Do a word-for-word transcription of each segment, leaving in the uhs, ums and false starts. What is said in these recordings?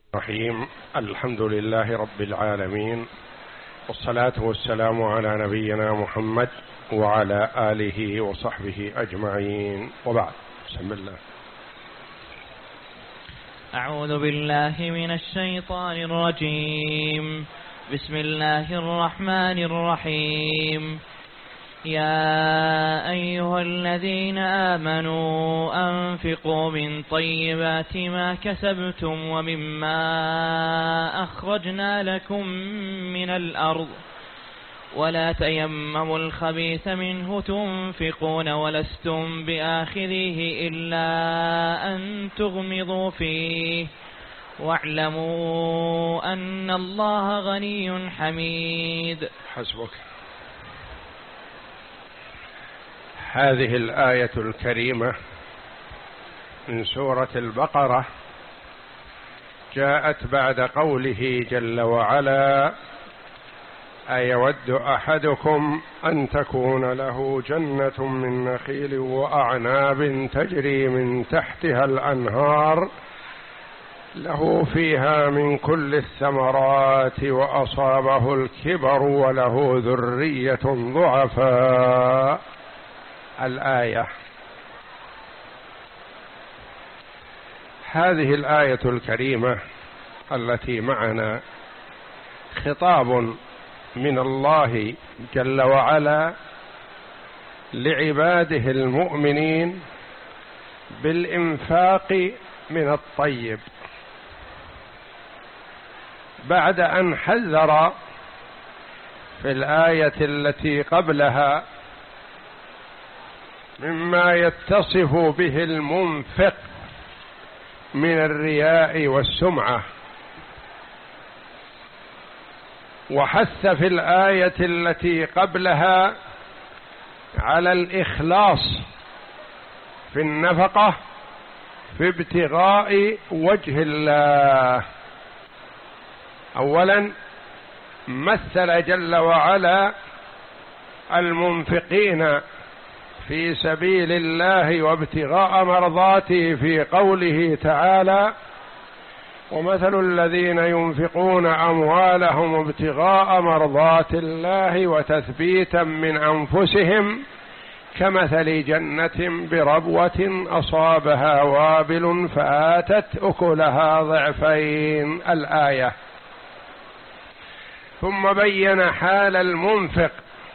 الرحيم. الحمد لله رب العالمين، والصلاة والسلام على نبينا محمد وعلى آله وصحبه أجمعين، وبعد. بسم الله. أعوذ بالله من الشيطان الرجيم. بسم الله الرحمن الرحيم. يا أيها الذين آمنوا أنفقوا من طيبات ما كسبتم ومما أخرجنا لكم من الأرض ولا تيمموا الخبيث منه تنفقون ولستم بآخذيه إلا أن تغمضوا فيه واعلموا أن الله غني حميد. حسبك. هذه الآية الكريمة من سورة البقرة جاءت بعد قوله جل وعلا: أيود أحدكم أن تكون له جنة من نخيل وأعناب تجري من تحتها الأنهار له فيها من كل الثمرات وأصابه الكبر وله ذرية ضعفاء. الآية. هذه الآية الكريمة التي معنا خطاب من الله جل وعلا لعباده المؤمنين بالإنفاق من الطيب، بعد أن حذر في الآية التي قبلها مما يتصف به المنفق من الرياء والسمعة، وحث في الآية التي قبلها على الإخلاص في النفقة في ابتغاء وجه الله. أولا مثل جل وعلا المنفقين في سبيل الله وابتغاء مرضاته في قوله تعالى: ومثل الذين ينفقون أموالهم ابتغاء مرضات الله وتثبيتا من أنفسهم كمثل جنة بربوة أصابها وابل فآتت أكلها ضعفين. الآية. ثم بين حال المنفق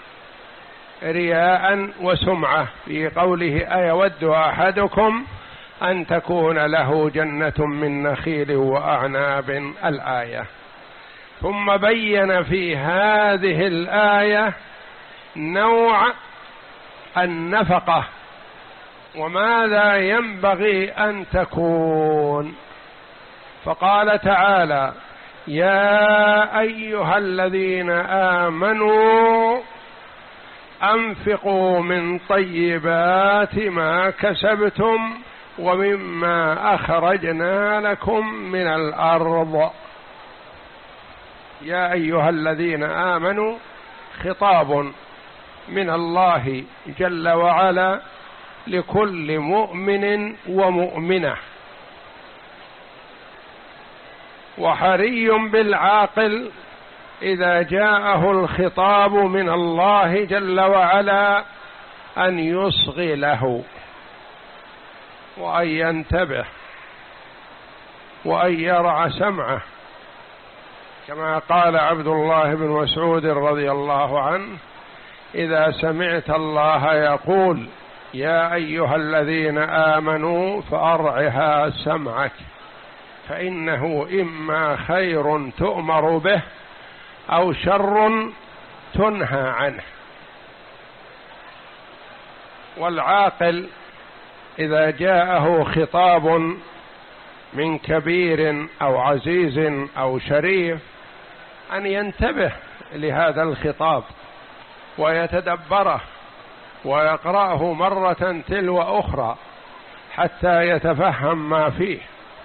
رياء وسمعة في قوله: أيود أحدكم أن تكون له جنة من نخيل وأعناب. الآية. ثم بين في هذه الآية نوع النفقة وماذا ينبغي أن تكون، فقال تعالى: يا أيها الذين آمنوا أنفقوا من طيبات ما كسبتم ومما أخرجنا لكم من الأرض. يا أيها الذين آمنوا خطاب من الله جل وعلا لكل مؤمن ومؤمنة، وحري بالعاقل إذا جاءه الخطاب من الله جل وعلا أن يصغي له وأن ينتبه وأن يرعى سمعه، كما قال عبد الله بن مسعود رضي الله عنه: إذا سمعت الله يقول يا أيها الذين آمنوا فأرعها سمعك، فإنه إما خير تؤمر به أو شر تنهى عنه. والعاقل إذا جاءه خطاب من كبير أو عزيز أو شريف أن ينتبه لهذا الخطاب ويتدبره ويقرأه مرة تلو أخرى حتى يتفهم ما فيه.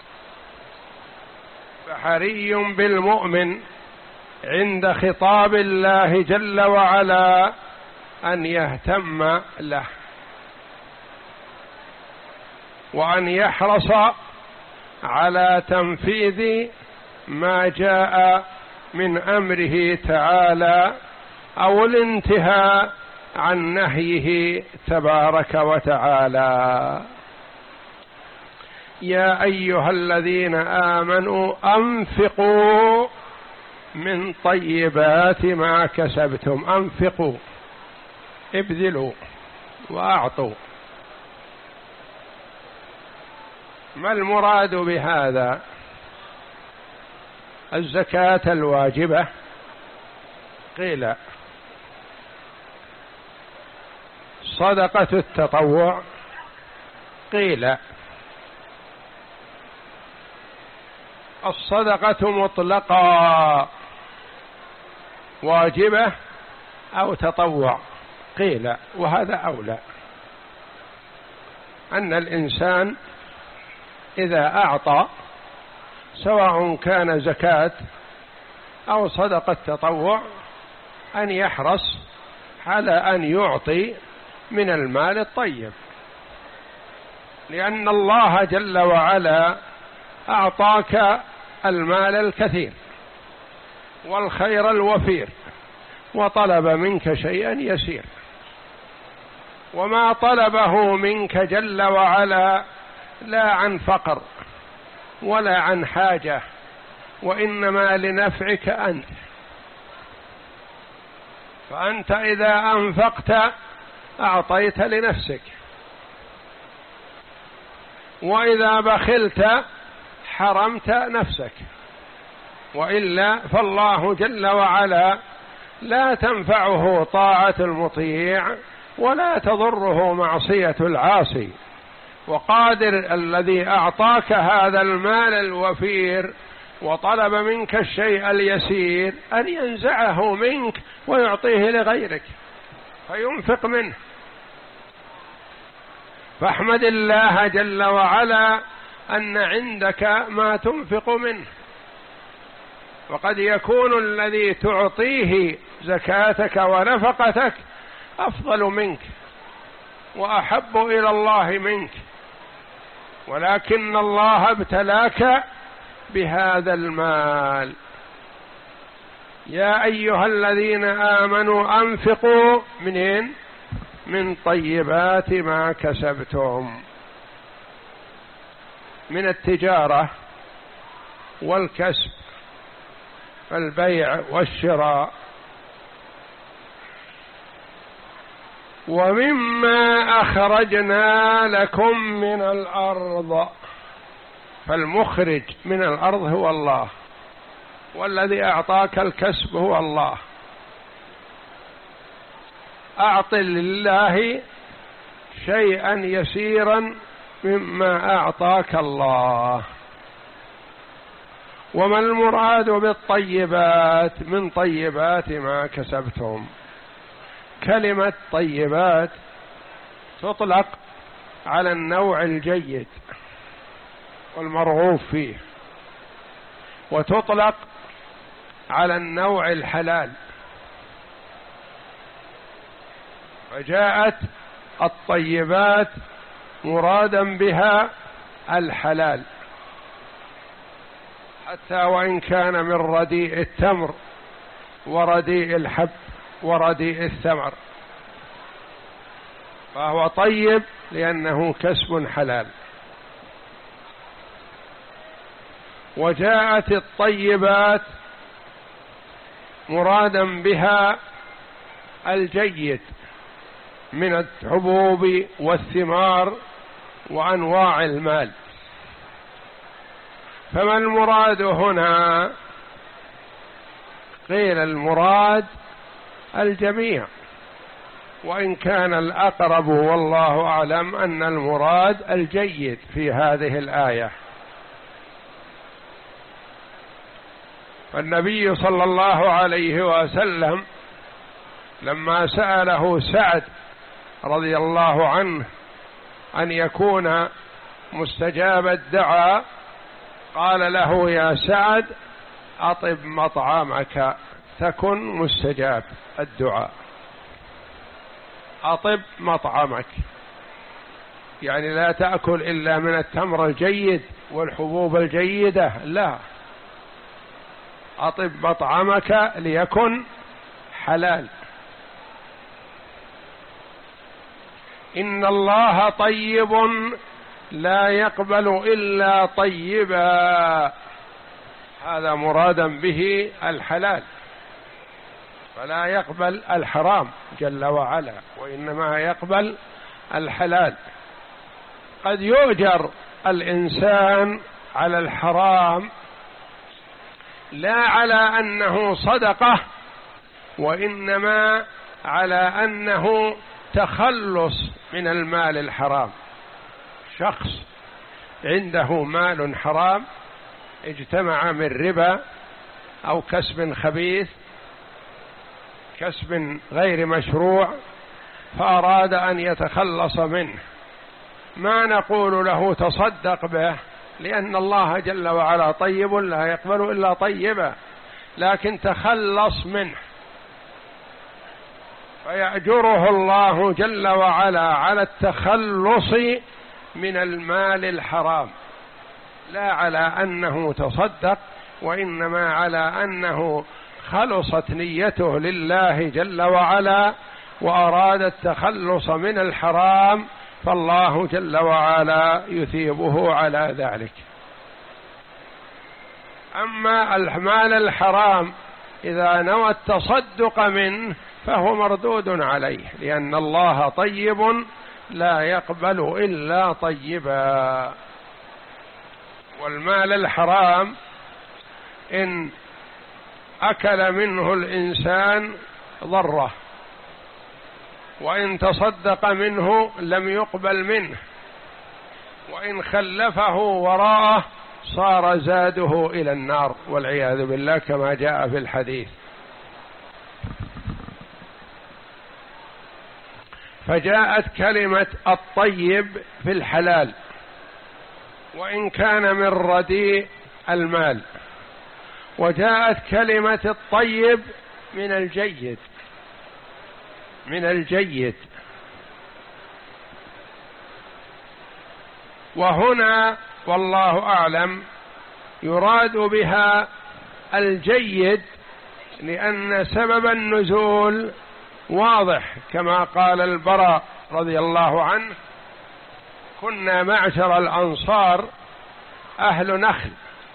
فحري بالمؤمن عند خطاب الله جل وعلا أن يهتم له وأن يحرص على تنفيذ ما جاء من أمره تعالى أو الانتهاء عن نهيه تبارك وتعالى. يا أيها الذين آمنوا أنفقوا من طيبات ما كسبتم. أنفقوا، ابذلوا وأعطوا. ما المراد بهذا؟ الزكاة الواجبة؟ قيل. صدقة التطوع؟ قيل. الصدقة مطلقة واجبة أو تطوع؟ قيل. وهذا أولى، أن الإنسان إذا أعطى سواء كان زكاة أو صدقة تطوع أن يحرص على أن يعطي من المال الطيب، لأن الله جل وعلا أعطاك المال الكثير والخير الوفير وطلب منك شيئا يسير، وما طلبه منك جل وعلا لا عن فقر ولا عن حاجة، وإنما لنفعك أنت. فأنت إذا أنفقت أعطيت لنفسك، وإذا بخلت حرمت نفسك، وإلا فالله جل وعلا لا تنفعه طاعة المطيع ولا تضره معصية العاصي. وقادر الذي أعطاك هذا المال الوفير وطلب منك الشيء اليسير أن ينزعه منك ويعطيه لغيرك فينفق منه. فاحمد الله جل وعلا أن عندك ما تنفق منه. وقد يكون الذي تعطيه زكاتك ونفقتك أفضل منك وأحب إلى الله منك، ولكن الله ابتلاك بهذا المال. يا أيها الذين آمنوا أنفقوا منين؟ من طيبات ما كسبتم، من التجارة والكسب، البيع والشراء. ومما أخرجنا لكم من الأرض. فالمخرج من الأرض هو الله، والذي أعطاك الكسب هو الله. أعط لله شيئا يسيرا مما أعطاك الله. وما المراد بالطيبات؟ من طيبات ما كسبتم. كلمة طيبات تطلق على النوع الجيد والمرغوب فيه، وتطلق على النوع الحلال. فجاءت الطيبات مرادا بها الحلال، حتى وإن كان من رديء التمر ورديء الحب ورديء الثمر، فهو طيب لأنه كسب حلال. وجاءت الطيبات مرادا بها الجيد من الحبوب والثمار وأنواع المال. فما المراد هنا؟ قيل المراد الجميع، وإن كان الأقرب والله أعلم أن المراد الجيد في هذه الآية. فالنبي صلى الله عليه وسلم لما سأله سعد رضي الله عنه أن يكون مستجاب الدعاء قال له: يا سعد أطب مطعمك تكن مستجاب الدعاء. أطب مطعمك يعني لا تأكل إلا من التمر الجيد والحبوب الجيدة، لا، أطب مطعمك ليكن حلال. إن الله طيب لا يقبل إلا طيبا، هذا مرادا به الحلال، فلا يقبل الحرام جل وعلا، وإنما يقبل الحلال. قد يؤجر الإنسان على الحرام لا على أنه صدقة، وإنما على أنه تخلص من المال الحرام. شخص عنده مال حرام اجتمع من ربا أو كسب خبيث، كسب غير مشروع، فأراد أن يتخلص منه، ما نقول له تصدق به، لأن الله جل وعلا طيب لا يقبل إلا طيبا، لكن تخلص منه، فيأجره الله جل وعلا على التخلص من المال الحرام، لا على أنه تصدق، وإنما على أنه خلصت نيته لله جل وعلا وأراد التخلص من الحرام، فالله جل وعلا يثيبه على ذلك. أما المال الحرام إذا نوى التصدق منه فهو مردود عليه، لأن الله طيب لا يقبل إلا طيبا. والمال الحرام إن أكل منه الإنسان ضره، وإن تصدق منه لم يقبل منه، وإن خلفه وراءه صار زاده إلى النار والعياذ بالله، كما جاء في الحديث. فجاءت كلمة الطيب في الحلال، وإن كان من رديء المال، وجاءت كلمة الطيب من الجيد، من الجيد. وهنا والله أعلم يراد بها الجيد، لأن سبب النزول واضح، كما قال البراء رضي الله عنه: كنا معشر الأنصار أهل نخل،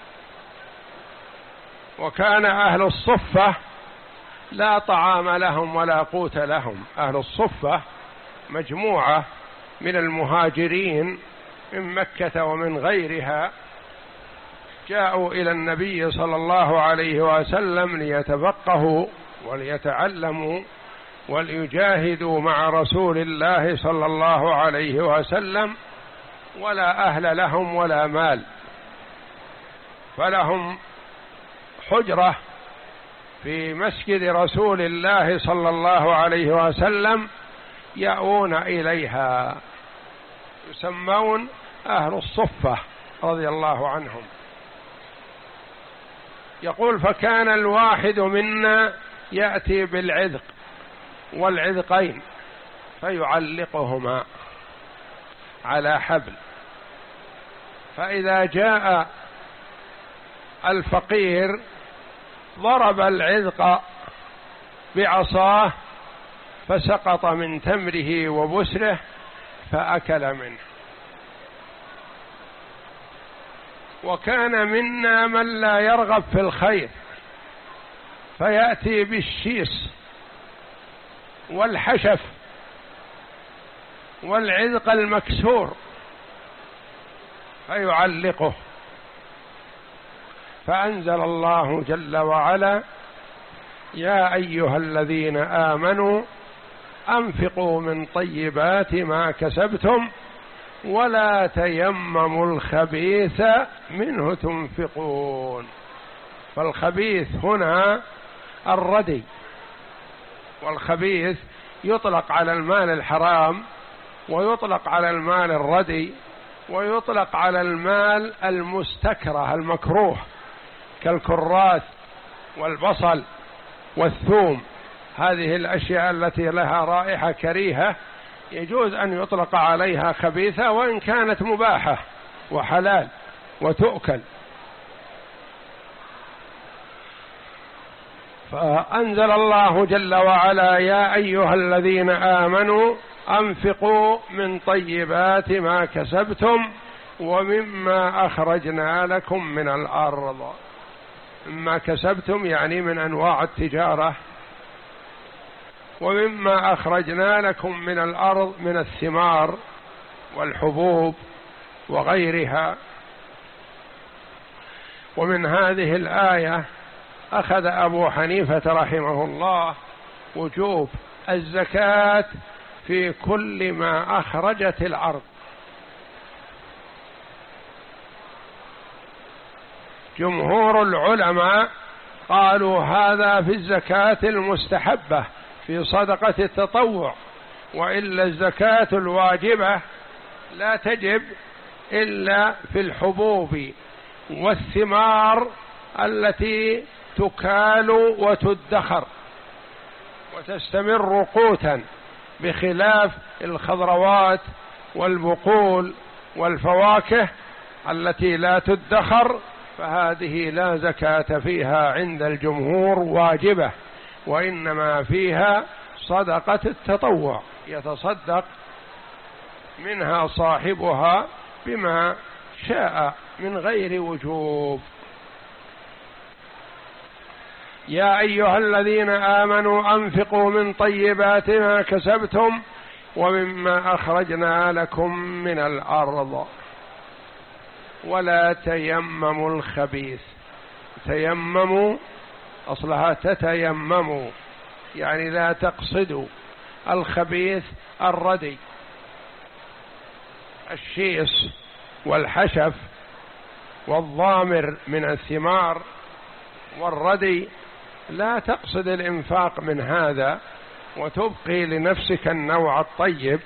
وكان أهل الصفة لا طعام لهم ولا قوت لهم. أهل الصفة مجموعة من المهاجرين من مكة ومن غيرها، جاءوا إلى النبي صلى الله عليه وسلم ليتفقهوا وليتعلموا وليجاهدوا مع رسول الله صلى الله عليه وسلم، ولا أهل لهم ولا مال، فلهم حجرة في مسجد رسول الله صلى الله عليه وسلم يأوون إليها، يسمون أهل الصفة رضي الله عنهم. يقول: فكان الواحد منا يأتي بالعذق والعذقين فيعلقهما على حبل، فإذا جاء الفقير ضرب العذق بعصاه فسقط من تمره وبسره فأكل منه. وكان منا من لا يرغب في الخير فيأتي بالشيس والحشف والعذق المكسور فيعلقه، فأنزل الله جل وعلا: يا أيها الذين آمنوا أنفقوا من طيبات ما كسبتم ولا تيمموا الخبيث منه تنفقون. فالخبيث هنا الردي، والخبيث يطلق على المال الحرام، ويطلق على المال الردي، ويطلق على المال المستكره المكروه كالكراث والبصل والثوم. هذه الأشياء التي لها رائحة كريهة يجوز أن يطلق عليها خبيثة وإن كانت مباحة وحلال وتؤكل. فأنزل الله جل وعلا: يا أيها الذين آمنوا أنفقوا من طيبات ما كسبتم ومما أخرجنا لكم من الأرض. مما كسبتم يعني من أنواع التجارة، ومما أخرجنا لكم من الأرض من الثمار والحبوب وغيرها. ومن هذه الآية أخذ أبو حنيفة رحمه الله وجوب الزكاة في كل ما أخرجت الأرض. جمهور العلماء قالوا هذا في الزكاة المستحبة في صدقة التطوع، وإلا الزكاة الواجبة لا تجب إلا في الحبوب والثمار التي تكال وتدخر وتستمر قوتا، بخلاف الخضروات والبقول والفواكه التي لا تدخر، فهذه لا زكاة فيها عند الجمهور واجبة، وإنما فيها صدقة التطوع يتصدق منها صاحبها بما شاء من غير وجوب. يا أيها الذين آمنوا أنفقوا من طيبات ما كسبتم ومما أخرجنا لكم من الأرض ولا تيمموا الخبيث. تيمموا أصلها تتيمموا، يعني لا تقصدوا الخبيث الردي، الشيص والحشف والضامر من الثمار والردي، لا تقصد الإنفاق من هذا وتبقي لنفسك النوع الطيب،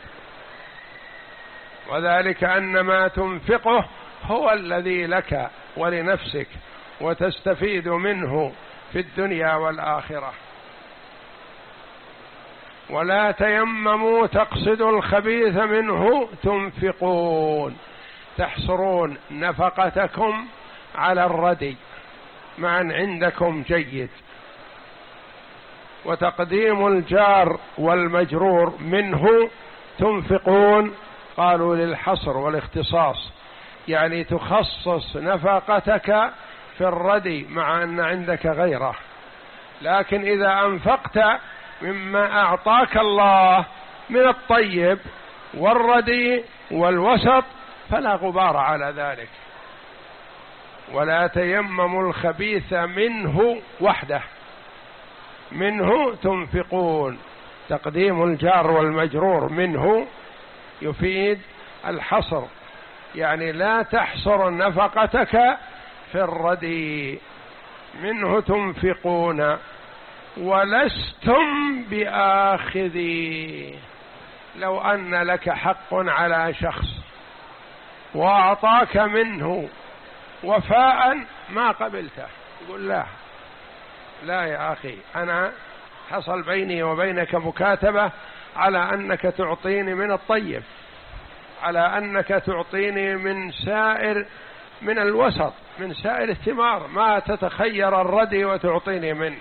وذلك أن ما تنفقه هو الذي لك ولنفسك وتستفيد منه في الدنيا والآخرة. ولا تيمموا تقصدوا الخبيث منه تنفقون، تحصرون نفقتكم على الردي مع أن عندكم جيد. وتقديم الجار والمجرور منه تنفقون قالوا للحصر والاختصاص، يعني تخصص نفقتك في الردي مع أن عندك غيره. لكن إذا أنفقت مما أعطاك الله من الطيب والردي والوسط فلا غبار على ذلك. ولا تيمموا الخبيث منه وحده، منه تنفقون، تقديم الجار والمجرور منه يفيد الحصر، يعني لا تحصر نفقتك في الردي. منه تنفقون ولستم بآخذي. لو أن لك حق على شخص وأعطاك منه وفاء ما قبلته، يقول لا لا يا أخي، أنا حصل بيني وبينك مكاتبة على أنك تعطيني من الطيب، على أنك تعطيني من سائر من الوسط من سائر الثمار، ما تتخير الردي وتعطيني منه.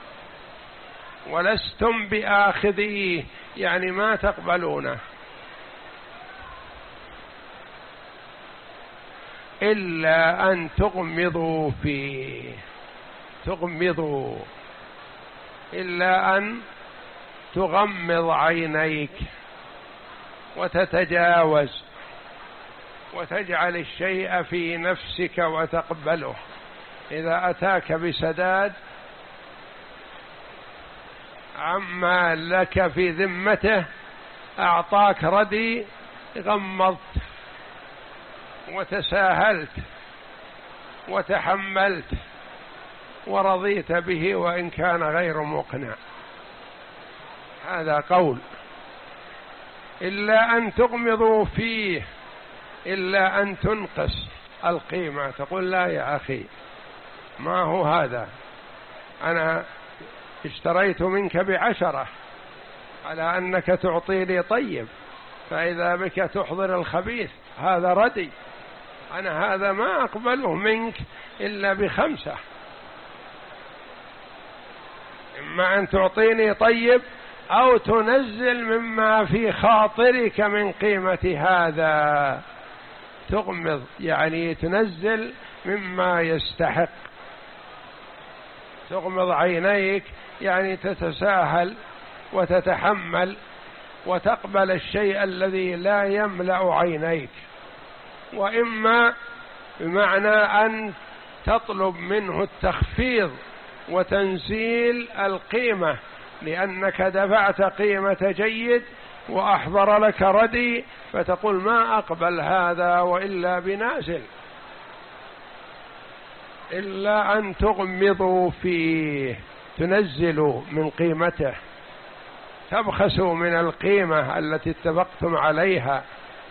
ولستم بآخذيه يعني ما تقبلونه إلا أن تغمضوا فيه. تغمضوا إلا أن تغمض عينيك وتتجاوز وتجعل الشيء في نفسك وتقبله. إذا أتاك بسداد عما لك في ذمته، أعطاك ردي، غمضت وتساهلت وتحملت ورضيت به وإن كان غير مقنع. هذا قول. إلا أن تغمضوا فيه، إلا أن تنقص القيمة، تقول لا يا أخي ما هو هذا، أنا اشتريت منك بعشرة على أنك تعطي لي طيب، فإذا بك تحضر الخبيث، هذا ردي، أنا هذا ما أقبله منك إلا بخمسة. إما أن تعطيني طيب أو تنزل مما في خاطرك من قيمة هذا. تغمض يعني تنزل مما يستحق، تغمض عينيك يعني تتساهل وتتحمل وتقبل الشيء الذي لا يملأ عينيك. وإما بمعنى أن تطلب منه التخفيض وتنزيل القيمة، لأنك دفعت قيمة جيد وأحضر لك ردي، فتقول ما أقبل هذا وإلا بنازل، إلا أن تغمضوا فيه، تنزلوا من قيمته، تبخسوا من القيمة التي اتفقتم عليها.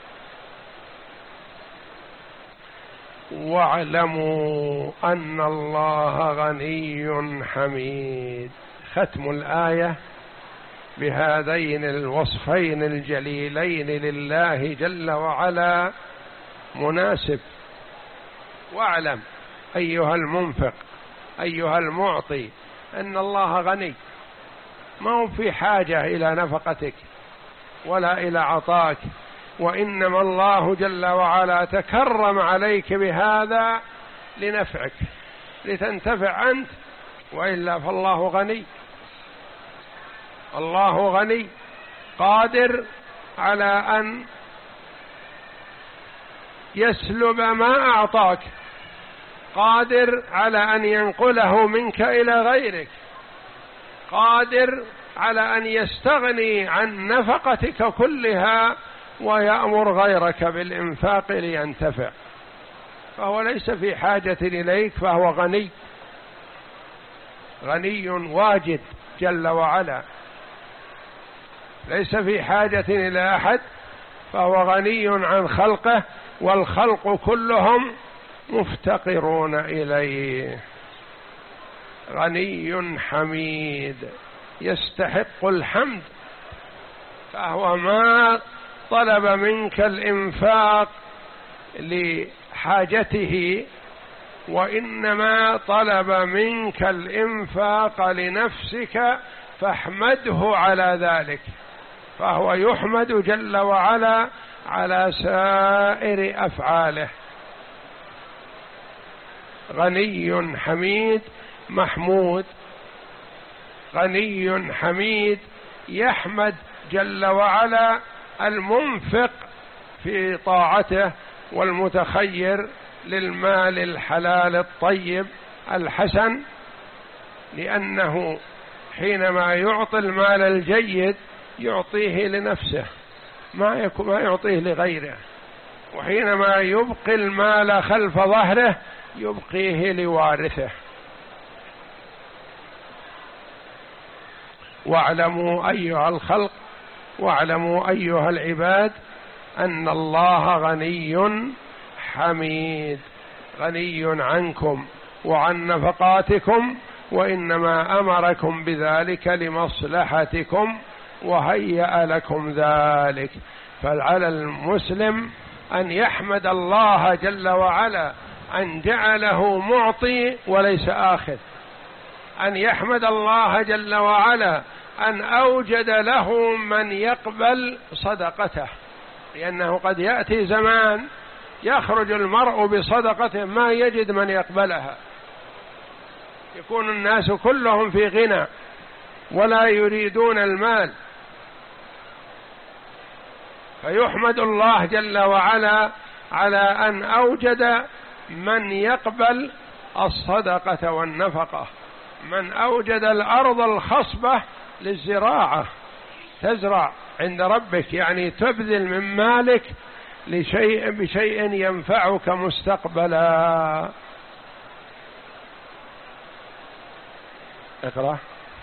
واعلموا أن الله غني حميد. ختم الآية بهذين الوصفين الجليلين لله جل وعلا مناسب. واعلم أيها المنفق أيها المعطي أن الله غني، ما هو في حاجة إلى نفقتك ولا إلى عطاك، وإنما الله جل وعلا تكرم عليك بهذا لنفعك لتنتفع أنت، وإلا فالله غني. الله غني قادر على أن يسلب ما أعطاك، قادر على أن ينقله منك إلى غيرك، قادر على أن يستغني عن نفقتك كلها ويأمر غيرك بالإنفاق لينتفع. فهو ليس في حاجة إليك، فهو غني، غني واجد جل وعلا، ليس في حاجة إلى أحد، فهو غني عن خلقه، والخلق كلهم مفتقرون إليه. غني حميد يستحق الحمد، فهو ما طلب منك الإنفاق لحاجته، وإنما طلب منك الإنفاق لنفسك، فاحمده على ذلك، فهو يحمد جل وعلا على سائر أفعاله. غني حميد محمود، غني حميد يحمد جل وعلا المنفق في طاعته والمتخير للمال الحلال الطيب الحسن، لأنه حينما يعطي المال الجيد يعطيه لنفسه، ما ما يعطيه لغيره، وحينما يبقي المال خلف ظهره يبقيه لوارثه. واعلموا أيها الخلق، واعلموا أيها العباد أن الله غني حميد، غني عنكم وعن نفقاتكم، وإنما أمركم بذلك لمصلحتكم وهيأ لكم ذلك. فعلى المسلم أن يحمد الله جل وعلا أن جعله معطي وليس آخذ، أن يحمد الله جل وعلا أن أوجد له من يقبل صدقته، لأنه قد يأتي زمان يخرج المرء بصدقته ما يجد من يقبلها، يكون الناس كلهم في غنى ولا يريدون المال، فيحمد الله جل وعلا على أن أوجد من يقبل الصدقة والنفقة، من أوجد الأرض الخصبة للزراعة، تزرع عند ربك، يعني تبذل من مالك لشيء بشيء ينفعك مستقبلا. اقرأ.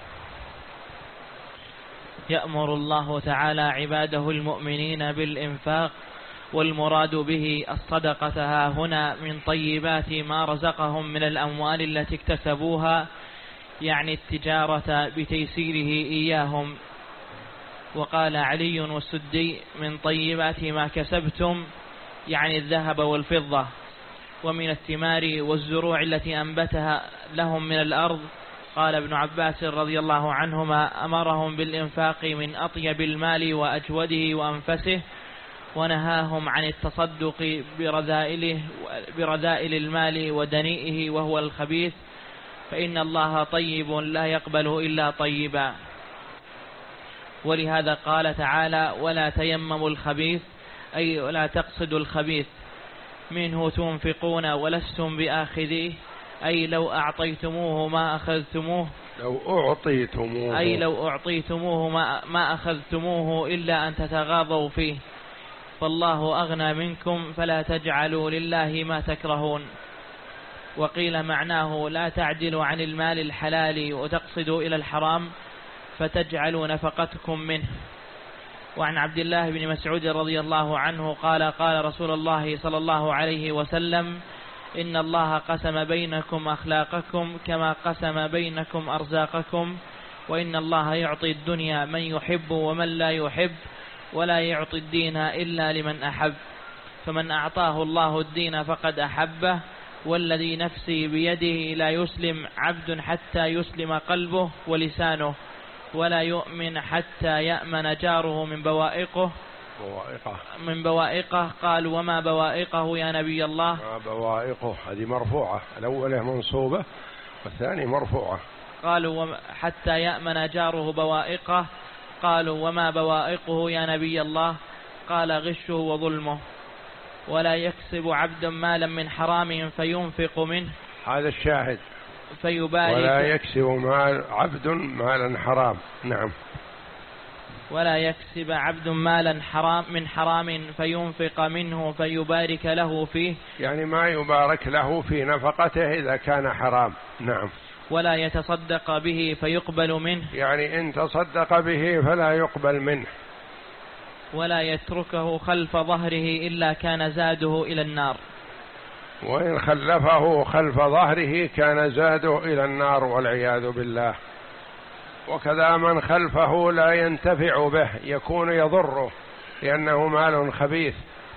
يأمر الله تعالى عباده المؤمنين بالإنفاق، والمراد به الصدقة ها هنا من طيبات ما رزقهم من الأموال التي اكتسبوها، يعني التجارة بتيسيره إياهم. وقال علي والسدي من طيبات ما كسبتم، يعني الذهب والفضة، ومن الثمار والزروع التي أنبتها لهم من الأرض، قال ابن عباس رضي الله عنهما: أمرهم بالإنفاق من أطيب المال وأجوده وأنفسه، ونهاهم عن التصدق برذائله برذائل المال ودنيئه وهو الخبيث، فإن الله طيب لا يقبل إلا طيبا. ولهذا قال تعالى: ولا تيمموا الخبيث، أي ولا تقصدوا الخبيث، منه تنفقون ولستم بآخذيه، أي لو أعطيتموه ما أخذتموه لو أعطيتموه أي لو أعطيتموه ما, ما أخذتموه إلا أن تتغاضوا فيه، فالله أغنى منكم فلا تجعلوا لله ما تكرهون. وقيل معناه: لا تعدلوا عن المال الحلال وتقصدوا إلى الحرام فتجعلوا نفقتكم منه. وعن عبد الله بن مسعود رضي الله عنه قال: قال رسول الله صلى الله عليه وسلم: إن الله قسم بينكم أخلاقكم كما قسم بينكم أرزاقكم، وإن الله يعطي الدنيا من يحب ومن لا يحب، ولا يعطي الدين إلا لمن أحب، فمن أعطاه الله الدين فقد أحبه، والذي نفسي بيده لا يسلم عبد حتى يسلم قلبه ولسانه، ولا يؤمن حتى يأمن جاره من بوائقه بوائقه من بوائقه. قال: وما بوائقه يا نبي الله؟ ما بوائقه، هذه مرفوعة، الأولى منصوبة والثاني مرفوعة. قالوا: حتى يأمن جاره بوائقه. قالوا: وما بوائقه يا نبي الله؟ قال: غشه وظلمه. ولا يكسب عبد مالا من حرام فينفق منه، هذا الشاهد، فيبارك ولا يكسب مال عبد مالا حرام. نعم. ولا يكسب عبد مالا حرام من حرام فينفق منه فيبارك له فيه، يعني ما يبارك له في نفقته إذا كان حرام. نعم. ولا يتصدق به فيقبل منه، يعني إن تصدق به فلا يقبل منه. ولا يتركه خلف ظهره إلا كان زاده إلى النار، وإن خلفه خلف ظهره كان زاده إلى النار والعياذ بالله. وكذا من خلفه لا ينتفع به، يكون يضره لأنه مال خبيث.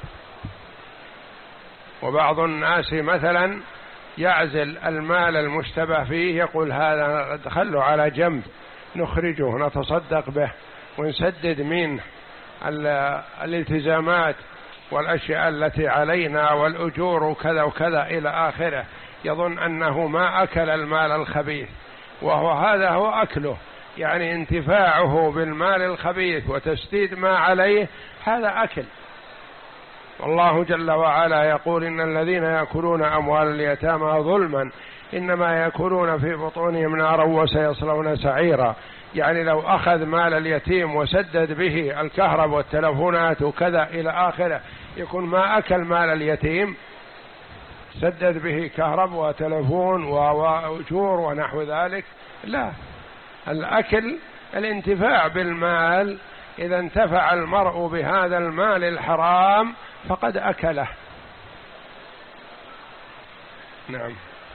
وبعض الناس مثلا يعزل المال المشتبه فيه، يقول هذا خله على جنب نخرجه نتصدق به ونسدد منه الالتزامات والأشياء التي علينا والأجور وكذا وكذا إلى آخره، يظن أنه ما أكل المال الخبيث، وهو هذا هو أكله، يعني انتفاعه بالمال الخبيث وتسديد ما عليه، هذا أكل. والله جل وعلا يقول: إن الذين يأكلون أموال اليتامى ظلما إنما يأكلون في بطونهم نارا وسيصلون سعيرا. يعني لو أخذ مال اليتيم وسدد به الكهرب والتلفونات وكذا إلى آخره، يكون ما أكل مال اليتيم، سدد به كهرب وتلفون وأجور ونحو ذلك. لا، الأكل الانتفاع بالمال، إذا انتفع المرء بهذا المال الحرام فقد أكله. نعم.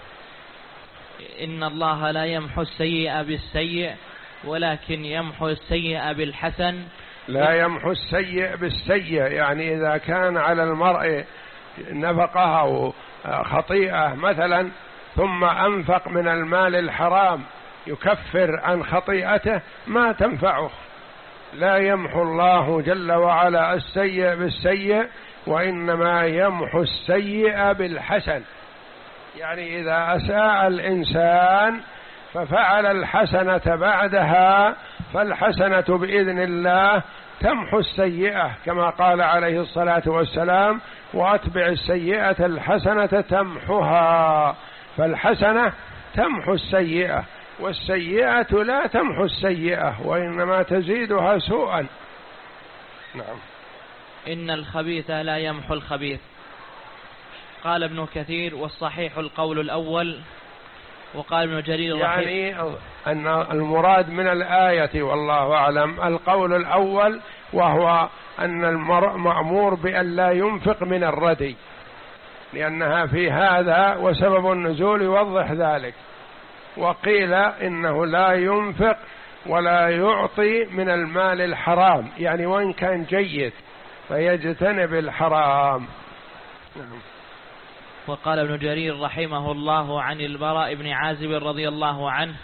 إن الله لا يمحو السيئة بالسيء ولكن يمحو السيئة بالحسن. لا يمحو السيء بالسيء، يعني إذا كان على المرء نفقة أو خطيئة مثلا ثم أنفق من المال الحرام يكفر عن خطيئته، ما تنفعه. لا يمحو الله جل وعلا السيء بالسيء، وإنما يمحو السيء بالحسن. يعني إذا أساء الإنسان ففعل الحسنة بعدها، فالحسنة بإذن الله تمحو السيئة، كما قال عليه الصلاة والسلام: وأتبع السيئة الحسنة تمحها. فالحسنة تمحو السيئة، والسيئة لا تمحو السيئة وإنما تزيدها سوءا. نعم. إن الخبيث لا يمحو الخبيث. قال ابن كثير: والصحيح القول الأول. وقال ابن جرير يعني أن المراد من الآية والله أعلم القول الأول، وهو أن المرء مأمور بأن لا ينفق من الردي، لأنها في هذا وسبب النزول يوضح ذلك. وقيل إنه لا ينفق ولا يعطي من المال الحرام، يعني وإن كان جيد فيجتنب الحرام. نعم. وقال ابن جرير رحمه الله عن البراء بن عازب رضي الله عنه: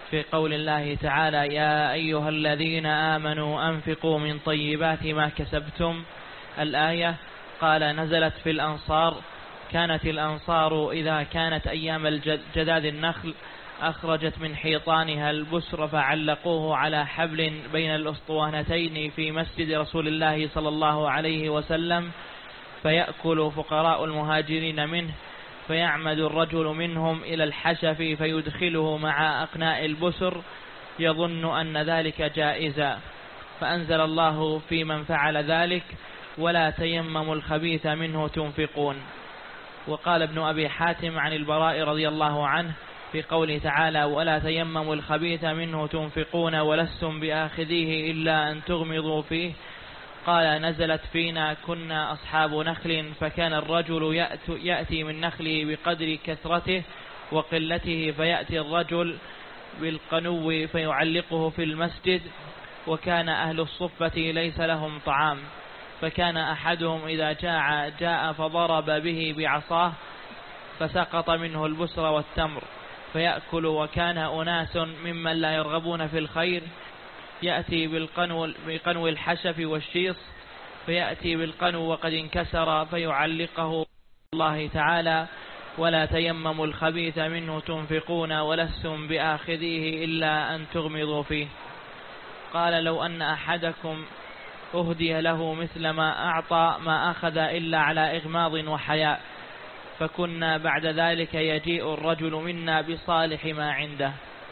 في قول الله تعالى: يا أيها الذين آمنوا أنفقوا من طيبات ما كسبتم. الآية قال: نزلت في الأنصار. كانت الأنصار إذا كانت أيام جداد النخل أخرجت من حيطانها البسر فعلقوه على حبل بين الأسطوانتين في مسجد رسول الله صلى الله عليه وسلم، فيأكل فقراء المهاجرين منه، فيعمد الرجل منهم إلى الحشف فيدخله مع أقناء البسر يظن أن ذلك جائزا، فأنزل الله في من فعل ذلك: ولا تيمموا الخبيث منه تنفقون. وقال ابن أبي حاتم عن البراء رضي الله عنه في قوله تعالى: ولا تيمموا الخبيث منه تنفقون ولستم بآخذيه إلا أن تغمضوا فيه، قال: نزلت فينا كنا أصحاب نخل، فكان الرجل يأتي من نخله بقدر كثرته وقلته، فيأتي الرجل بالقنو فيعلقه في المسجد، وكان أهل الصفة ليس لهم طعام، فكان أحدهم إذا جاع جاء فضرب به بعصاه فسقط منه البسر والتمر فيأكل، وكان أناس ممن لا يرغبون في الخير يأتي بالقنو, بقنو الحشف والشيص، فيأتي بالقنو وقد انكسر فيعلقه الله تعالى: ولا تيمموا الخبيث منه تنفقون ولستم بآخذيه إلا أن تغمضوا فيه. قال: لو أن أحدكم أهدي له مثل ما أعطى ما أخذ إلا على إغماض وحياء، فكنا بعد ذلك يجيء الرجل منا بصالح ما عنده.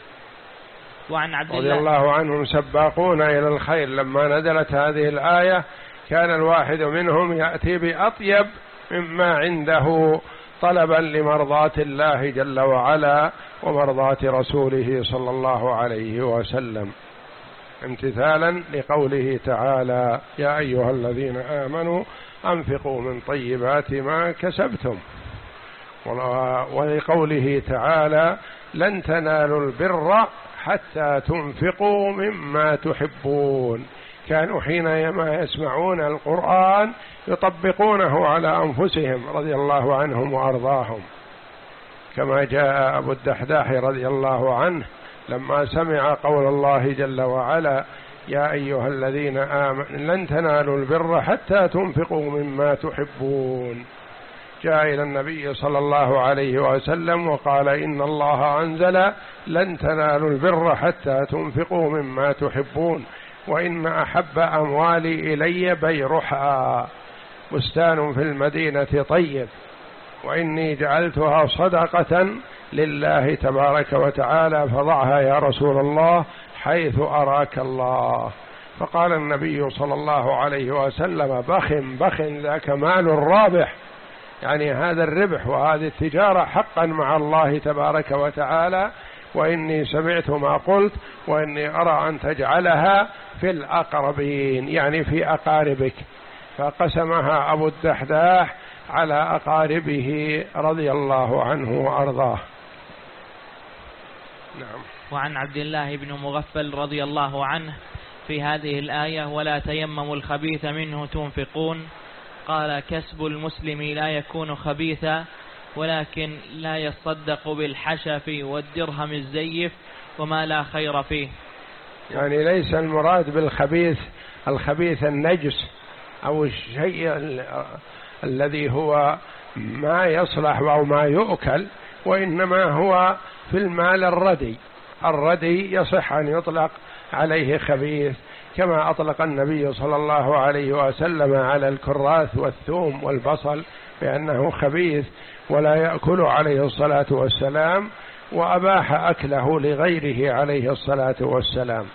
وعن عبد الله رضي الله عنهم سباقون إلى الخير، لما نزلت هذه الآية كان الواحد منهم يأتي بأطيب مما عنده طلبا لمرضاة الله جل وعلا ومرضاة رسوله صلى الله عليه وسلم، امتثالا لقوله تعالى: يا أيها الذين آمنوا أنفقوا من طيبات ما كسبتم، ولقوله تعالى: لن تنالوا البر حتى تنفقوا مما تحبون. كانوا حينما يسمعون القرآن يطبقونه على أنفسهم رضي الله عنهم وأرضاهم، كما جاء أبو الدحداح رضي الله عنه لما سمع قول الله جل وعلا: يا أيها الذين آمنوا لن تنالوا البر حتى تنفقوا مما تحبون، جاء إلى النبي صلى الله عليه وسلم وقال: إن الله أنزل لن تنالوا البر حتى تنفقوا مما تحبون، وإن أحب أموالي إلي بيرحاء، بستان في المدينة طيب، وإني جعلتها صدقة لله تبارك وتعالى، فضعها يا رسول الله حيث أراك الله. فقال النبي صلى الله عليه وسلم: بخ بخ ذاك مال رابح، يعني هذا الربح وهذه التجارة حقا مع الله تبارك وتعالى، وإني سمعت ما قلت، وإني أرى أن تجعلها في الأقربين، يعني في أقاربك. فقسمها أبو الدحداح على أقاربه رضي الله عنه وأرضاه. نعم. وعن عبد الله بن مغفل رضي الله عنه في هذه الآية: ولا تيمموا الخبيث منه تنفقون، قال: كسب المسلم لا يكون خبيثا، ولكن لا يصدق بالحشف والدرهم الزيف وما لا خير فيه. يعني ليس المراد بالخبيث الخبيث النجس أو الشيء الذي هو ما يصلح أو ما يؤكل، وإنما هو في المال الردي. الردي يصح أن يطلق عليه خبيث، كما أطلق النبي صلى الله عليه وسلم على الكراث والثوم والبصل بأنه خبيث ولا يأكل عليه الصلاة والسلام، وأباح أكله لغيره عليه الصلاة والسلام.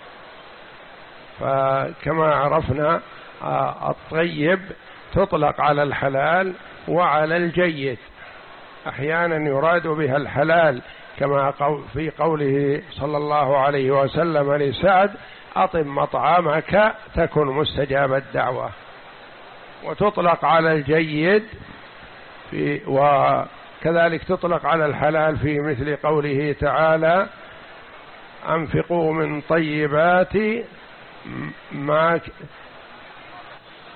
فكما عرفنا الطيب تطلق على الحلال وعلى الجيد، أحيانا يراد بها الحلال كما في قوله صلى الله عليه وسلم لسعد: أطم مطعمك تكن مستجاب الدعوة. وتطلق على الجيد في وكذلك تطلق على الحلال في مثل قوله تعالى: أنفقوا من طيبات ما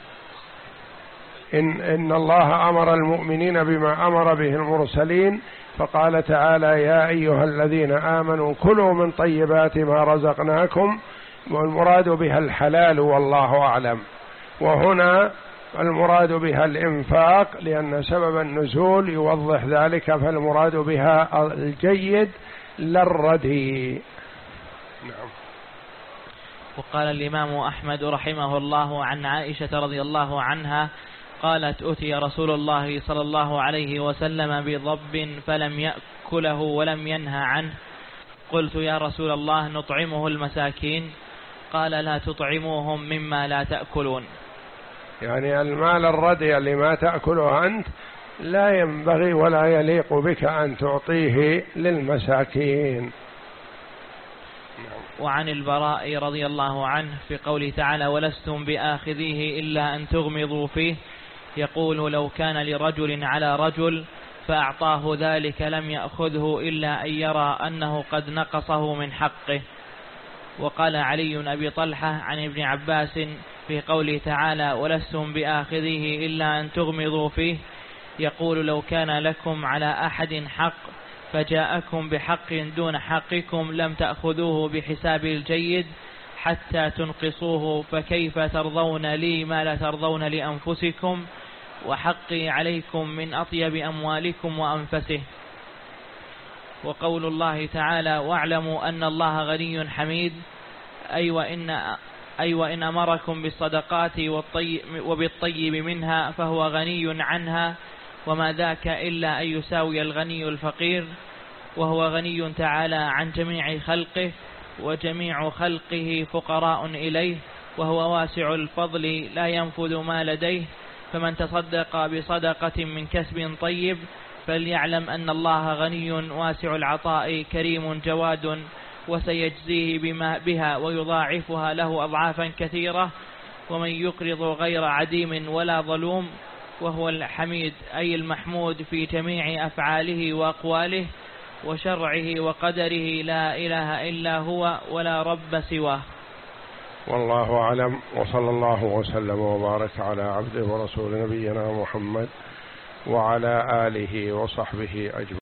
إن, إن الله أمر المؤمنين بما أمر به المرسلين فقال تعالى: يا أيها الذين آمنوا كلوا من طيبات ما رزقناكم، والمراد بها الحلال والله أعلم. وهنا المراد بها الإنفاق لأن سبب النزول يوضح ذلك، فالمراد بها الجيد لا الرديء. نعم. وقال الإمام أحمد رحمه الله عن عائشة رضي الله عنها قالت: أتي رسول الله صلى الله عليه وسلم بضب فلم يأكله ولم ينهى عنه، قلت: يا رسول الله نطعمه المساكين؟ قال: لا تطعموهم مما لا تأكلون. يعني المال الردي اللي ما تأكله أنت لا ينبغي ولا يليق بك أن تعطيه للمساكين. وعن البراء رضي الله عنه في قوله تعالى: ولستم بآخذيه إلا أن تغمضوا فيه، يقول: لو كان لرجل على رجل فأعطاه ذلك لم يأخذه إلا أن يرى أنه قد نقصه من حقه. وقال علي أبي طلحة عن ابن عباس في قوله تعالى: ولستم بآخذيه إلا أن تغمضوا فيه، يقول: لو كان لكم على أحد حق فجاءكم بحق دون حقكم لم تأخذوه بحساب الجيد حتى تنقصوه، فكيف ترضون لي ما لا ترضون لأنفسكم، وحقي عليكم من أطيب أموالكم وأنفسه. وقول الله تعالى: واعلموا أن الله غني حميد، أي وإن, أي وإن أمركم بالصدقات وبالطيب منها فهو غني عنها، وما ذاك إلا أن يساوي الغني الفقير، وهو غني تعالى عن جميع خلقه، وجميع خلقه فقراء إليه، وهو واسع الفضل لا ينفذ ما لديه. فمن تصدق بصدقة من كسب طيب فليعلم أن الله غني واسع العطاء كريم جواد، وسيجزيه بما بها ويضاعفها له أضعافا كثيرة. ومن يقرض غير عديم ولا ظلوم، وهو الحميد أي المحمود في جميع أفعاله وأقواله وشرعه وقدره، لا إله إلا هو ولا رب سواه. والله أعلم، وصلى الله وسلم وبارك على عبده ورسول نبينا محمد وعلى آله وصحبه أجمعين.